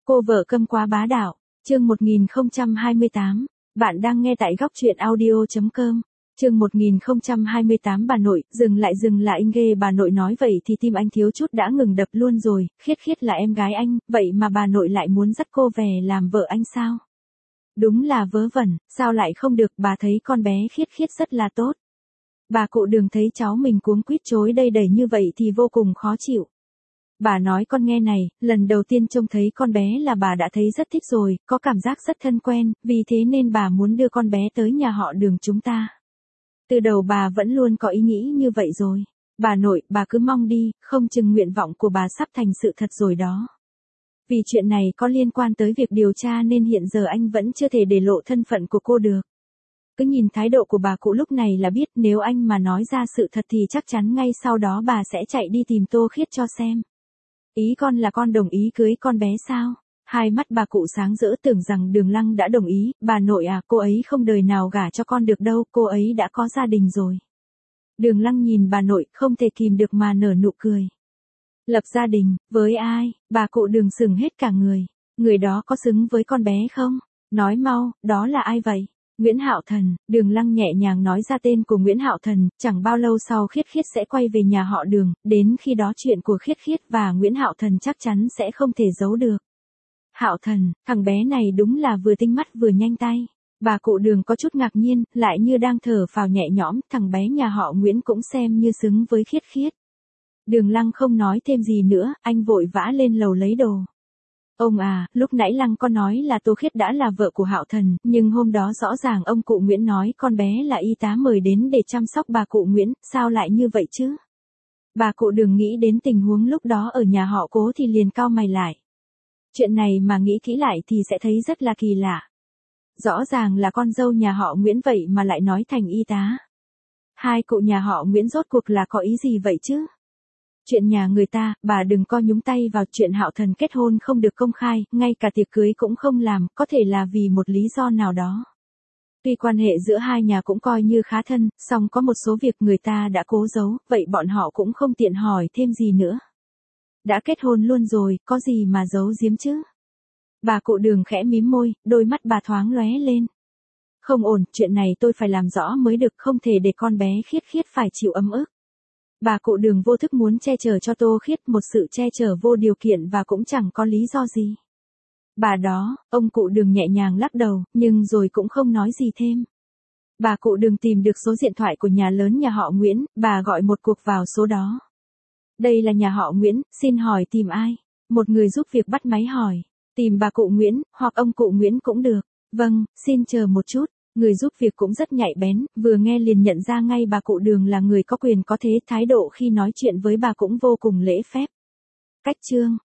Cô vợ câm quá bá đạo, chương 1028, bạn đang nghe tại góc truyện audio.com. Chương 1028 bà nội, dừng lại ghê, bà nội nói vậy thì tim anh thiếu chút đã ngừng đập luôn rồi, Khiết là em gái anh, vậy mà bà nội lại muốn dắt cô về làm vợ anh sao? Đúng là vớ vẩn, sao lại không được, bà thấy con bé Khiết rất là tốt. Bà cụ Đường thấy cháu mình cuống quýt chối đây đẩy như vậy thì vô cùng khó chịu. Bà nói con nghe này, lần đầu tiên trông thấy con bé là bà đã thấy rất thích rồi, có cảm giác rất thân quen, vì thế nên bà muốn đưa con bé tới nhà họ Đường chúng ta. Từ đầu bà vẫn luôn có ý nghĩ như vậy rồi. Bà nội, bà cứ mong đi, không chừng nguyện vọng của bà sắp thành sự thật rồi đó. Vì chuyện này có liên quan tới việc điều tra nên hiện giờ anh vẫn chưa thể để lộ thân phận của cô được. Cứ nhìn thái độ của bà cụ lúc này là biết nếu anh mà nói ra sự thật thì chắc chắn ngay sau đó bà sẽ chạy đi tìm Tô Khiết cho xem. Ý con là con đồng ý cưới con bé sao? Hai mắt bà cụ sáng rỡ tưởng rằng Đường Lăng đã đồng ý, bà nội à, cô ấy không đời nào gả cho con được đâu, cô ấy đã có gia đình rồi. Đường Lăng nhìn bà nội không thể kìm được mà nở nụ cười. Lập gia đình, với ai? Bà cụ Đường sừng hết cả người. Người đó có xứng với con bé không? Nói mau, đó là ai vậy? Nguyễn Hạo Thần. Đường Lăng nhẹ nhàng nói ra tên của Nguyễn Hạo Thần, chẳng bao lâu sau Khiết sẽ quay về nhà họ Đường, đến khi đó chuyện của Khiết và Nguyễn Hạo Thần chắc chắn sẽ không thể giấu được. Hạo Thần, thằng bé này đúng là vừa tinh mắt vừa nhanh tay. Bà cụ Đường có chút ngạc nhiên, lại như đang thở phào nhẹ nhõm, thằng bé nhà họ Nguyễn cũng xem như xứng với Khiết. Đường Lăng không nói thêm gì nữa, anh vội vã lên lầu lấy đồ. Ông à, lúc nãy Lăng có nói là Tô Khiết đã là vợ của Hạo Thần, nhưng hôm đó rõ ràng ông cụ Nguyễn nói con bé là y tá mời đến để chăm sóc bà cụ Nguyễn, sao lại như vậy chứ? Bà cụ Đường nghĩ đến tình huống lúc đó ở nhà họ Cố thì liền cau mày lại. Chuyện này mà nghĩ kỹ lại thì sẽ thấy rất là kỳ lạ. Rõ ràng là con dâu nhà họ Nguyễn vậy mà lại nói thành y tá. Hai cụ nhà họ Nguyễn rốt cuộc là có ý gì vậy chứ? Chuyện nhà người ta, bà đừng co nhúng tay vào, chuyện Hạo Thần kết hôn không được công khai, ngay cả tiệc cưới cũng không làm, có thể là vì một lý do nào đó. Tuy quan hệ giữa hai nhà cũng coi như khá thân, song có một số việc người ta đã cố giấu, vậy bọn họ cũng không tiện hỏi thêm gì nữa. Đã kết hôn luôn rồi, có gì mà giấu giếm chứ? Bà cụ Đường khẽ mím môi, đôi mắt bà thoáng lóe lên. Không ổn, chuyện này tôi phải làm rõ mới được, không thể để con bé Khiết phải chịu ấm ức. Bà cụ Đường vô thức muốn che chở cho Tô Khiết, một sự che chở vô điều kiện và cũng chẳng có lý do gì. Bà đó, ông cụ Đường nhẹ nhàng lắc đầu, nhưng rồi cũng không nói gì thêm. Bà cụ Đường tìm được số điện thoại của nhà lớn nhà họ Nguyễn, bà gọi một cuộc vào số đó. Đây là nhà họ Nguyễn, xin hỏi tìm ai? Một người giúp việc bắt máy hỏi. Tìm bà cụ Nguyễn, hoặc ông cụ Nguyễn cũng được. Vâng, xin chờ một chút. Người giúp việc cũng rất nhạy bén, vừa nghe liền nhận ra ngay bà cụ Đường là người có quyền có thế, thái độ khi nói chuyện với bà cũng vô cùng lễ phép. Cách chương